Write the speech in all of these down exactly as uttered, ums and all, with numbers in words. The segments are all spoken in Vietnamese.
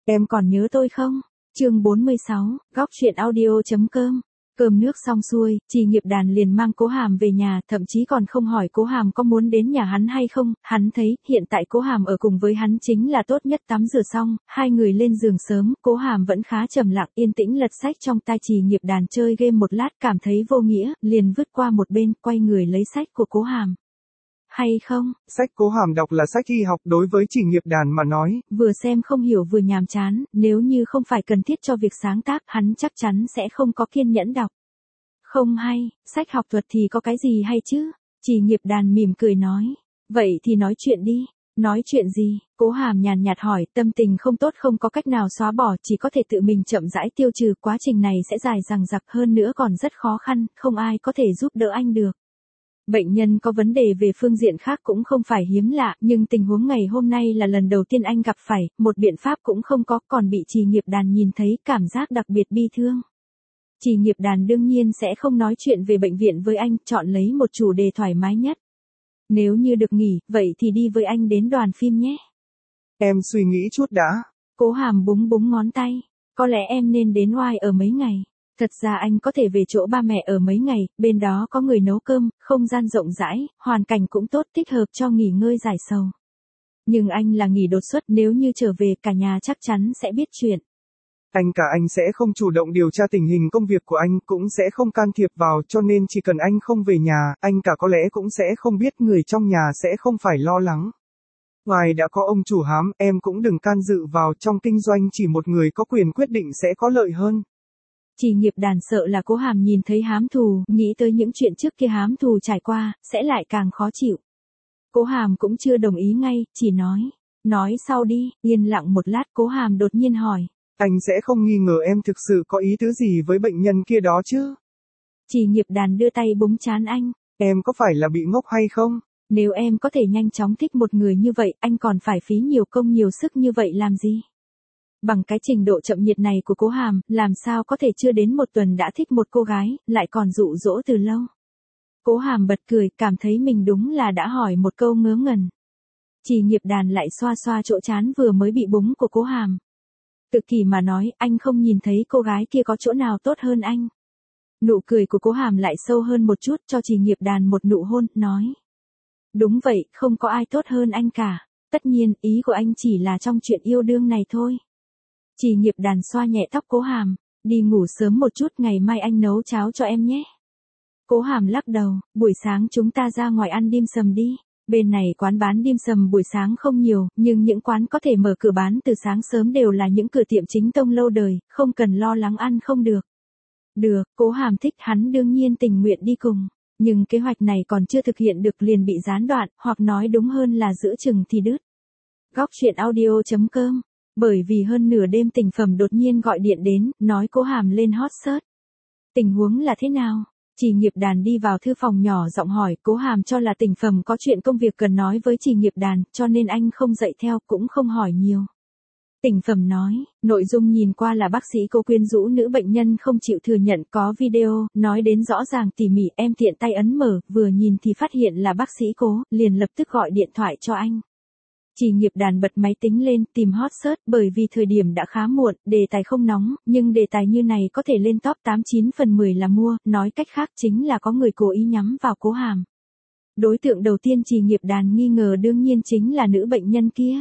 Em còn nhớ tôi không? Chương bốn mươi sáu, góc truyện audio chấm com. Cơm nước xong xuôi, Trì Nghiệp Đàn liền mang Cố Hàm về nhà, thậm chí còn không hỏi Cố Hàm có muốn đến nhà hắn hay không, hắn thấy, hiện tại Cố Hàm ở cùng với hắn chính là tốt nhất. Tắm rửa xong, hai người lên giường sớm, Cố Hàm vẫn khá trầm lặng, yên tĩnh lật sách trong tay. Trì Nghiệp Đàn chơi game một lát, cảm thấy vô nghĩa, liền vứt qua một bên, quay người lấy sách của Cố Hàm. Hay không? Sách Cố Hàm đọc là sách y học đối với Trì Nghiệp Đàn mà nói. Vừa xem không hiểu vừa nhàm chán, nếu như không phải cần thiết cho việc sáng tác, hắn chắc chắn sẽ không có kiên nhẫn đọc. Không hay, sách học thuật thì có cái gì hay chứ? Trì Nghiệp Đàn mỉm cười nói. Vậy thì nói chuyện đi. Nói chuyện gì? Cố Hàm nhàn nhạt hỏi, tâm tình không tốt không có cách nào xóa bỏ, chỉ có thể tự mình chậm rãi tiêu trừ, quá trình này sẽ dài dằng dặc hơn nữa còn rất khó khăn, không ai có thể giúp đỡ anh được. Bệnh nhân có vấn đề về phương diện khác cũng không phải hiếm lạ, nhưng tình huống ngày hôm nay là lần đầu tiên anh gặp phải, một biện pháp cũng không có, còn bị Trì Nghiệp Đàn nhìn thấy, cảm giác đặc biệt bi thương. Trì Nghiệp Đàn đương nhiên sẽ không nói chuyện về bệnh viện với anh, chọn lấy một chủ đề thoải mái nhất. Nếu như được nghỉ, vậy thì đi với anh đến đoàn phim nhé. Em suy nghĩ chút đã. Cố Hàm búng búng ngón tay. Có lẽ em nên đến oai ở mấy ngày. Thật ra anh có thể về chỗ ba mẹ ở mấy ngày, bên đó có người nấu cơm, không gian rộng rãi, hoàn cảnh cũng tốt, thích hợp cho nghỉ ngơi giải sầu. Nhưng anh là nghỉ đột xuất, nếu như trở về cả nhà chắc chắn sẽ biết chuyện. Anh cả anh sẽ không chủ động điều tra tình hình công việc của anh, cũng sẽ không can thiệp vào, cho nên chỉ cần anh không về nhà, anh cả có lẽ cũng sẽ không biết, người trong nhà sẽ không phải lo lắng. Ngoài đã có ông chủ hám, em cũng đừng can dự vào, trong kinh doanh chỉ một người có quyền quyết định sẽ có lợi hơn. Trì Nghiệp Đàn sợ là Cố Hàm nhìn thấy hám thù, nghĩ tới những chuyện trước kia hám thù trải qua, sẽ lại càng khó chịu. Cố Hàm cũng chưa đồng ý ngay, chỉ nói, nói sau đi. Yên lặng một lát, Cố Hàm đột nhiên hỏi. Anh sẽ không nghi ngờ em thực sự có ý tứ gì với bệnh nhân kia đó chứ? Trì Nghiệp Đàn đưa tay búng trán anh. Em có phải là bị ngốc hay không? Nếu em có thể nhanh chóng thích một người như vậy, anh còn phải phí nhiều công nhiều sức như vậy làm gì? Bằng cái trình độ chậm nhiệt này của Cố Hàm, làm sao có thể chưa đến một tuần đã thích một cô gái, lại còn dụ dỗ từ lâu? Cố Hàm bật cười, cảm thấy mình đúng là đã hỏi một câu ngớ ngẩn. Trì Nghiệp Đàn lại xoa xoa chỗ trán vừa mới bị búng của Cố Hàm. Tự kỷ mà nói, anh không nhìn thấy cô gái kia có chỗ nào tốt hơn anh. Nụ cười của Cố Hàm lại sâu hơn một chút, cho Trì Nghiệp Đàn một nụ hôn, nói. Đúng vậy, không có ai tốt hơn anh cả. Tất nhiên, ý của anh chỉ là trong chuyện yêu đương này thôi. Trì Nghiệp Đàn xoa nhẹ tóc Cố Hàm. Đi ngủ sớm một chút, ngày mai anh nấu cháo cho em nhé. Cố Hàm lắc đầu, buổi sáng chúng ta ra ngoài ăn dim sầm đi. Bên này quán bán dim sầm buổi sáng không nhiều, nhưng những quán có thể mở cửa bán từ sáng sớm đều là những cửa tiệm chính tông lâu đời, không cần lo lắng ăn không được. Được, Cố Hàm thích, hắn đương nhiên tình nguyện đi cùng. Nhưng kế hoạch này còn chưa thực hiện được liền bị gián đoạn, hoặc nói đúng hơn là giữa chừng thì đứt. Góc truyện audio chấm com. Bởi vì hơn nửa đêm Tình Phẩm đột nhiên gọi điện đến, nói Cố Hàm lên hot search. Tình huống là thế nào? Trì Nghiệp Đàn đi vào thư phòng nhỏ giọng hỏi, Cố Hàm cho là Tình Phẩm có chuyện công việc cần nói với Trì Nghiệp Đàn, cho nên anh không dậy theo, cũng không hỏi nhiều. Tình Phẩm nói, nội dung nhìn qua là bác sĩ Cố quyến rũ nữ bệnh nhân không chịu thừa nhận, có video, nói đến rõ ràng tỉ mỉ, em tiện tay ấn mở, vừa nhìn thì phát hiện là bác sĩ Cố, liền lập tức gọi điện thoại cho anh. Trì Nghiệp Đàn bật máy tính lên, tìm hot search, bởi vì thời điểm đã khá muộn, đề tài không nóng, nhưng đề tài như này có thể lên top tám chín phần mười là mua, nói cách khác chính là có người cố ý nhắm vào Cố Hàm. Đối tượng đầu tiên Trì Nghiệp Đàn nghi ngờ đương nhiên chính là nữ bệnh nhân kia.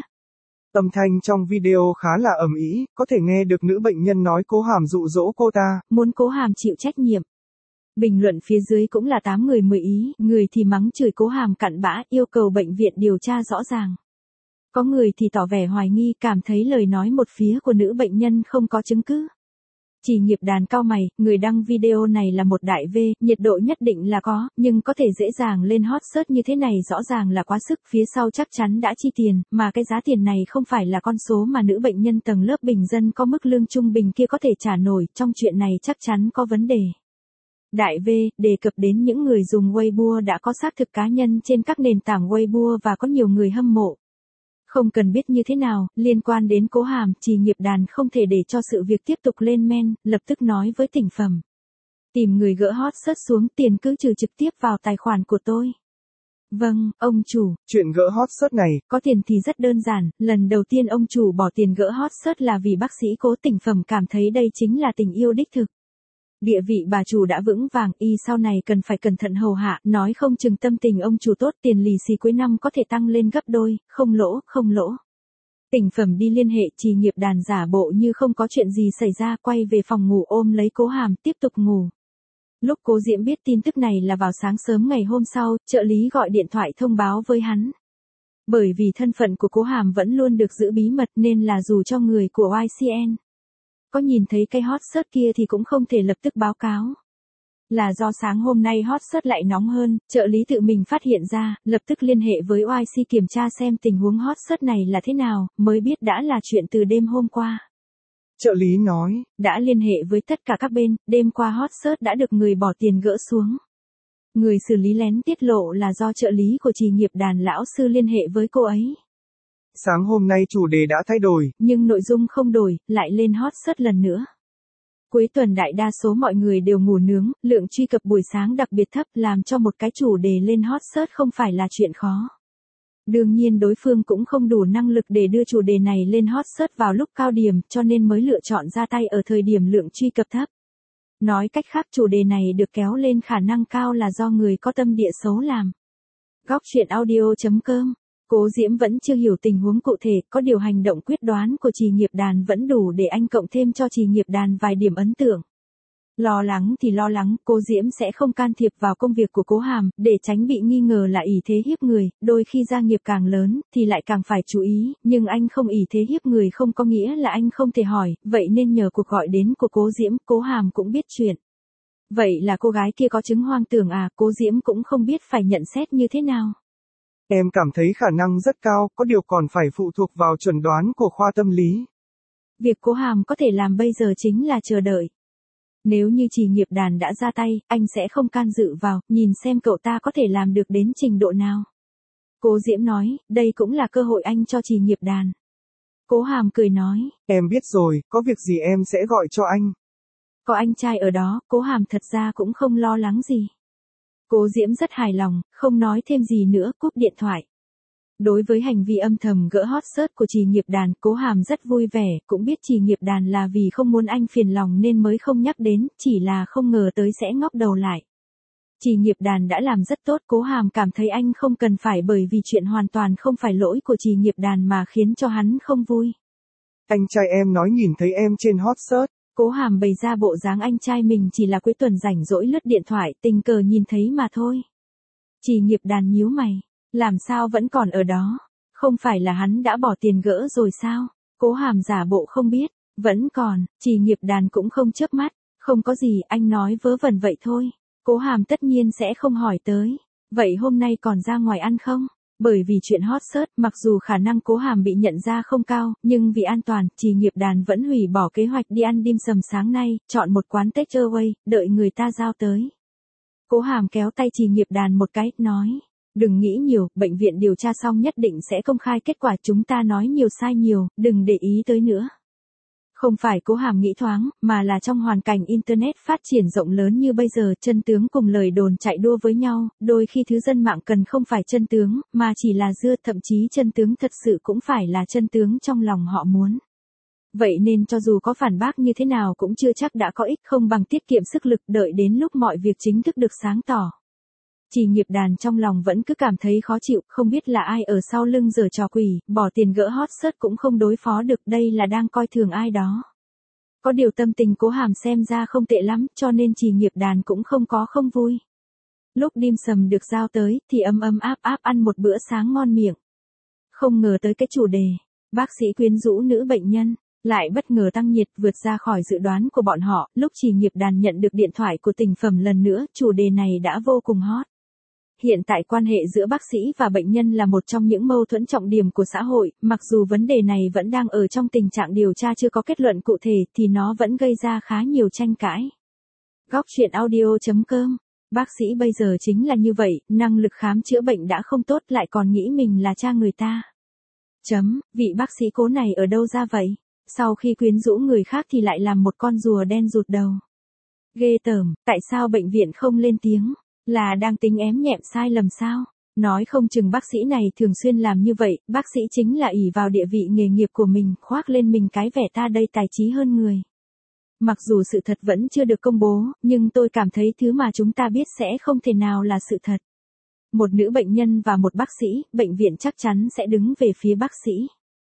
Âm thanh trong video khá là ầm ĩ, có thể nghe được nữ bệnh nhân nói Cố Hàm dụ dỗ cô ta, muốn Cố Hàm chịu trách nhiệm. Bình luận phía dưới cũng là tám người mười ý, người thì mắng chửi Cố Hàm cặn bã, yêu cầu bệnh viện điều tra rõ ràng. Có người thì tỏ vẻ hoài nghi, cảm thấy lời nói một phía của nữ bệnh nhân không có chứng cứ. Trì Nghiệp Đàn cau mày, người đăng video này là một đại V, nhiệt độ nhất định là có, nhưng có thể dễ dàng lên hot search như thế này rõ ràng là quá sức, phía sau chắc chắn đã chi tiền, mà cái giá tiền này không phải là con số mà nữ bệnh nhân tầng lớp bình dân có mức lương trung bình kia có thể trả nổi, trong chuyện này chắc chắn có vấn đề. Đại V, đề cập đến những người dùng Weibo đã có xác thực cá nhân trên các nền tảng Weibo và có nhiều người hâm mộ. Không cần biết như thế nào, liên quan đến Cố Hàm, Trì Nghiệp Đàn không thể để cho sự việc tiếp tục lên men, lập tức nói với Tình Phẩm. Tìm người gỡ hot search xuống, tiền cứ trừ trực tiếp vào tài khoản của tôi. Vâng, ông chủ. Chuyện gỡ hot search này. Có tiền thì rất đơn giản, lần đầu tiên ông chủ bỏ tiền gỡ hot search là vì bác sĩ Cố Tình Phẩm cảm thấy đây chính là tình yêu đích thực. Địa vị bà chủ đã vững vàng, y sau này cần phải cẩn thận hầu hạ, nói không chừng tâm tình ông chủ tốt, tiền lì xì cuối năm có thể tăng lên gấp đôi, không lỗ, không lỗ. Tình Phẩm đi liên hệ Trì Nghiệp Đàn giả bộ như không có chuyện gì xảy ra, quay về phòng ngủ ôm lấy Cố Hàm, tiếp tục ngủ. Lúc Cố Diễm biết tin tức này là vào sáng sớm ngày hôm sau, trợ lý gọi điện thoại thông báo với hắn. Bởi vì thân phận của Cố Hàm vẫn luôn được giữ bí mật nên là dù cho người của i xê en có nhìn thấy cái hot search kia thì cũng không thể lập tức báo cáo. Là do sáng hôm nay hot search lại nóng hơn, trợ lý tự mình phát hiện ra, lập tức liên hệ với o i xê kiểm tra xem tình huống hot search này là thế nào, mới biết đã là chuyện từ đêm hôm qua. Trợ lý nói, đã liên hệ với tất cả các bên, đêm qua hot search đã được người bỏ tiền gỡ xuống. Người xử lý lén tiết lộ là do trợ lý của Trì Nghiệp Đàn lão sư liên hệ với cô ấy. Sáng hôm nay chủ đề đã thay đổi, nhưng nội dung không đổi, lại lên hot search lần nữa. Cuối tuần đại đa số mọi người đều ngủ nướng, lượng truy cập buổi sáng đặc biệt thấp làm cho một cái chủ đề lên hot search không phải là chuyện khó. Đương nhiên đối phương cũng không đủ năng lực để đưa chủ đề này lên hot search vào lúc cao điểm cho nên mới lựa chọn ra tay ở thời điểm lượng truy cập thấp. Nói cách khác chủ đề này được kéo lên khả năng cao là do người có tâm địa xấu làm. Góc truyện audio chấm com. Cố Diễm vẫn chưa hiểu tình huống cụ thể, có điều hành động quyết đoán của Trì Nghiệp Đàn vẫn đủ để anh cộng thêm cho Trì Nghiệp Đàn vài điểm ấn tượng. Lo lắng thì lo lắng, Cố Diễm sẽ không can thiệp vào công việc của Cố Hàm, để tránh bị nghi ngờ là ỷ thế hiếp người, đôi khi gia nghiệp càng lớn, thì lại càng phải chú ý, nhưng anh không ỷ thế hiếp người không có nghĩa là anh không thể hỏi, vậy nên nhờ cuộc gọi đến của Cố Diễm, Cố Hàm cũng biết chuyện. Vậy là cô gái kia có chứng hoang tưởng à, Cố Diễm cũng không biết phải nhận xét như thế nào. Em cảm thấy khả năng rất cao, có điều còn phải phụ thuộc vào chuẩn đoán của khoa tâm lý. Việc Cố Hàm có thể làm bây giờ chính là chờ đợi. Nếu như Trì Nghiệp Đàn đã ra tay, anh sẽ không can dự vào, nhìn xem cậu ta có thể làm được đến trình độ nào. Cố Diễm nói, đây cũng là cơ hội anh cho Trì Nghiệp Đàn. Cố Hàm cười nói, em biết rồi, có việc gì em sẽ gọi cho anh. Có anh trai ở đó, Cố Hàm thật ra cũng không lo lắng gì. Cố Diễm rất hài lòng, không nói thêm gì nữa, cúp điện thoại. Đối với hành vi âm thầm gỡ hot search của Trì Nghiệp Đàn, Cố Hàm rất vui vẻ, cũng biết Trì Nghiệp Đàn là vì không muốn anh phiền lòng nên mới không nhắc đến, chỉ là không ngờ tới sẽ ngóc đầu lại. Trì Nghiệp Đàn đã làm rất tốt, Cố Hàm cảm thấy anh không cần phải bởi vì chuyện hoàn toàn không phải lỗi của Trì Nghiệp Đàn mà khiến cho hắn không vui. Anh trai em nói nhìn thấy em trên hot search. Cố Hàm bày ra bộ dáng anh trai mình chỉ là cuối tuần rảnh rỗi lướt điện thoại, tình cờ nhìn thấy mà thôi. Trì Nghiệp Đàn nhíu mày, làm sao vẫn còn ở đó? Không phải là hắn đã bỏ tiền gỡ rồi sao? Cố Hàm giả bộ không biết, vẫn còn, Trì Nghiệp Đàn cũng không chớp mắt, không có gì, anh nói vớ vẩn vậy thôi. Cố Hàm tất nhiên sẽ không hỏi tới, vậy hôm nay còn ra ngoài ăn không? Bởi vì chuyện hot search, mặc dù khả năng Cố Hàm bị nhận ra không cao, nhưng vì an toàn, Trì Nghiệp Đàn vẫn hủy bỏ kế hoạch đi ăn dim sầm sáng nay, chọn một quán take away, đợi người ta giao tới. Cố Hàm kéo tay Trì Nghiệp Đàn một cái, nói, đừng nghĩ nhiều, bệnh viện điều tra xong nhất định sẽ công khai kết quả, chúng ta nói nhiều sai nhiều, đừng để ý tới nữa. Không phải Cố Hàm nghĩ thoáng, mà là trong hoàn cảnh Internet phát triển rộng lớn như bây giờ, chân tướng cùng lời đồn chạy đua với nhau, đôi khi thứ dân mạng cần không phải chân tướng, mà chỉ là dưa, thậm chí chân tướng thật sự cũng phải là chân tướng trong lòng họ muốn. Vậy nên cho dù có phản bác như thế nào cũng chưa chắc đã có ích, không bằng tiết kiệm sức lực đợi đến lúc mọi việc chính thức được sáng tỏ. Trì Nghiệp Đàn trong lòng vẫn cứ cảm thấy khó chịu, không biết là ai ở sau lưng giở trò quỷ, bỏ tiền gỡ hot search cũng không đối phó được, đây là đang coi thường ai đó. Có điều tâm tình Cố Hàm xem ra không tệ lắm, cho nên Trì Nghiệp Đàn cũng không có không vui. Lúc dim sầm được giao tới, thì ấm ấm áp áp ăn một bữa sáng ngon miệng. Không ngờ tới cái chủ đề, bác sĩ quyến rũ nữ bệnh nhân, lại bất ngờ tăng nhiệt vượt ra khỏi dự đoán của bọn họ, lúc Trì Nghiệp Đàn nhận được điện thoại của Tình Phẩm lần nữa, chủ đề này đã vô cùng hot. Hiện tại quan hệ giữa bác sĩ và bệnh nhân là một trong những mâu thuẫn trọng điểm của xã hội, mặc dù vấn đề này vẫn đang ở trong tình trạng điều tra chưa có kết luận cụ thể thì nó vẫn gây ra khá nhiều tranh cãi. Góc truyện audio chấm com. Bác sĩ bây giờ chính là như vậy, năng lực khám chữa bệnh đã không tốt lại còn nghĩ mình là cha người ta. Chấm, vị bác sĩ Cố này ở đâu ra vậy? Sau khi quyến rũ người khác thì lại làm một con rùa đen rụt đầu. Ghê tởm, tại sao bệnh viện không lên tiếng? Là đang tính ém nhẹm sai lầm sao? Nói không chừng bác sĩ này thường xuyên làm như vậy, bác sĩ chính là ỷ vào địa vị nghề nghiệp của mình, khoác lên mình cái vẻ ta đây tài trí hơn người. Mặc dù sự thật vẫn chưa được công bố, nhưng tôi cảm thấy thứ mà chúng ta biết sẽ không thể nào là sự thật. Một nữ bệnh nhân và một bác sĩ, bệnh viện chắc chắn sẽ đứng về phía bác sĩ.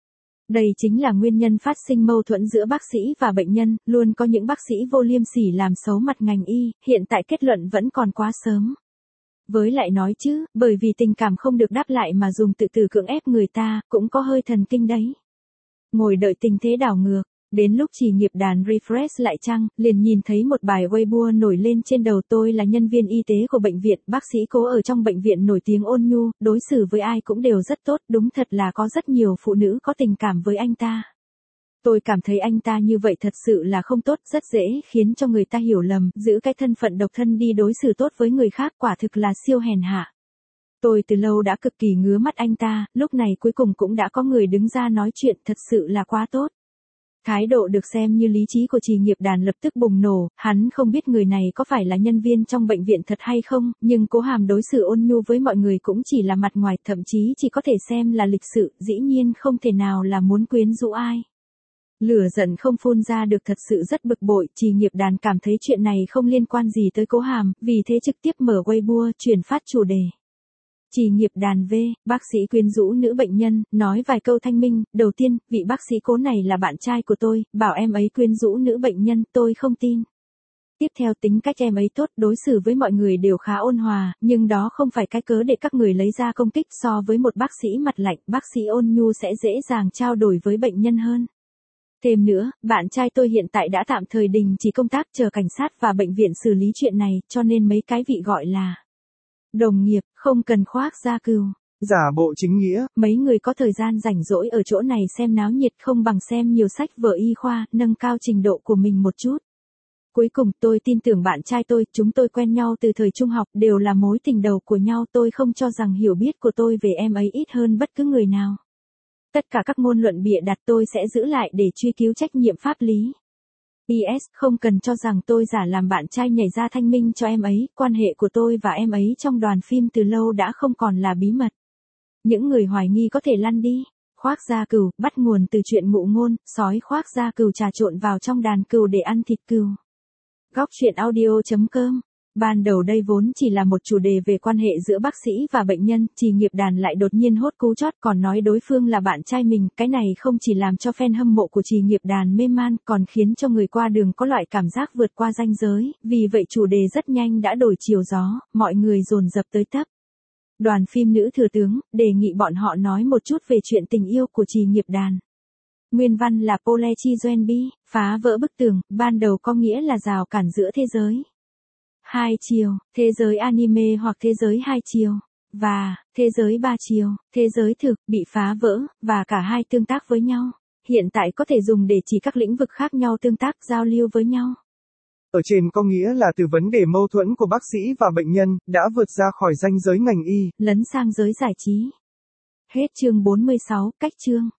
Đây chính là nguyên nhân phát sinh mâu thuẫn giữa bác sĩ và bệnh nhân, luôn có những bác sĩ vô liêm sỉ làm xấu mặt ngành y, hiện tại kết luận vẫn còn quá sớm. Với lại nói chứ, bởi vì tình cảm không được đáp lại mà dùng tự tử cưỡng ép người ta, cũng có hơi thần kinh đấy. Ngồi đợi tình thế đảo ngược, đến lúc Trì Nghiệp Đàn refresh lại trang, liền nhìn thấy một bài Weibo nổi lên trên đầu tôi là nhân viên y tế của bệnh viện, bác sĩ Cố ở trong bệnh viện nổi tiếng ôn nhu, đối xử với ai cũng đều rất tốt, đúng thật là có rất nhiều phụ nữ có tình cảm với anh ta. Tôi cảm thấy anh ta như vậy thật sự là không tốt, rất dễ khiến cho người ta hiểu lầm, giữ cái thân phận độc thân đi đối xử tốt với người khác quả thực là siêu hèn hạ. Tôi từ lâu đã cực kỳ ngứa mắt anh ta, lúc này cuối cùng cũng đã có người đứng ra nói chuyện, thật sự là quá tốt. Thái độ được xem như lý trí của Trì Nghiệp Đàn lập tức bùng nổ, hắn không biết người này có phải là nhân viên trong bệnh viện thật hay không, nhưng Cố Hàm đối xử ôn nhu với mọi người cũng chỉ là mặt ngoài, thậm chí chỉ có thể xem là lịch sự, dĩ nhiên không thể nào là muốn quyến rũ ai. Lửa giận không phun ra được, thật sự rất bực bội, Trì Nghiệp Đàn cảm thấy chuyện này không liên quan gì tới Cố Hàm, vì thế trực tiếp mở Weibo truyền phát chủ đề. Trì Nghiệp Đàn V, bác sĩ quyến rũ nữ bệnh nhân, nói vài câu thanh minh, đầu tiên, vị bác sĩ Cố này là bạn trai của tôi, bảo em ấy quyến rũ nữ bệnh nhân, tôi không tin. Tiếp theo tính cách em ấy tốt, đối xử với mọi người đều khá ôn hòa, nhưng đó không phải cái cớ để các người lấy ra công kích, so với một bác sĩ mặt lạnh, bác sĩ ôn nhu sẽ dễ dàng trao đổi với bệnh nhân hơn. Thêm nữa, bạn trai tôi hiện tại đã tạm thời đình chỉ công tác chờ cảnh sát và bệnh viện xử lý chuyện này, cho nên mấy cái vị gọi là đồng nghiệp, không cần khoác da cừu. Giả bộ chính nghĩa. Mấy người có thời gian rảnh rỗi ở chỗ này xem náo nhiệt không bằng xem nhiều sách vở y khoa, nâng cao trình độ của mình một chút. Cuối cùng tôi tin tưởng bạn trai tôi, chúng tôi quen nhau từ thời trung học, đều là mối tình đầu của nhau, tôi không cho rằng hiểu biết của tôi về em ấy ít hơn bất cứ người nào. Tất cả các ngôn luận bịa đặt tôi sẽ giữ lại để truy cứu trách nhiệm pháp lý. pê ét không cần cho rằng tôi giả làm bạn trai nhảy ra thanh minh cho em ấy, quan hệ của tôi và em ấy trong đoàn phim từ lâu đã không còn là bí mật. Những người hoài nghi có thể lăn đi. Khoác da cừu, bắt nguồn từ chuyện ngụ ngôn, sói khoác da cừu trà trộn vào trong đàn cừu để ăn thịt cừu. Góc truyện audio chấm com. Ban đầu đây vốn chỉ là một chủ đề về quan hệ giữa bác sĩ và bệnh nhân, Trì Nghiệp Đàn lại đột nhiên hốt cú chót còn nói đối phương là bạn trai mình, cái này không chỉ làm cho fan hâm mộ của Trì Nghiệp Đàn mê man, còn khiến cho người qua đường có loại cảm giác vượt qua ranh giới, vì vậy chủ đề rất nhanh đã đổi chiều gió, mọi người dồn dập tới tấp. Đoàn phim Nữ Thừa Tướng, đề nghị bọn họ nói một chút về chuyện tình yêu của Trì Nghiệp Đàn. Nguyên văn là Polechi Doenbi, phá vỡ bức tường, ban đầu có nghĩa là rào cản giữa thế giới. Hai chiều, thế giới anime hoặc thế giới hai chiều, và thế giới ba chiều, thế giới thực, bị phá vỡ, và cả hai tương tác với nhau. Hiện tại có thể dùng để chỉ các lĩnh vực khác nhau tương tác, giao lưu với nhau. Ở trên có nghĩa là từ vấn đề mâu thuẫn của bác sĩ và bệnh nhân, đã vượt ra khỏi ranh giới ngành y, lấn sang giới giải trí. Hết chương bốn mươi sáu, cách chương.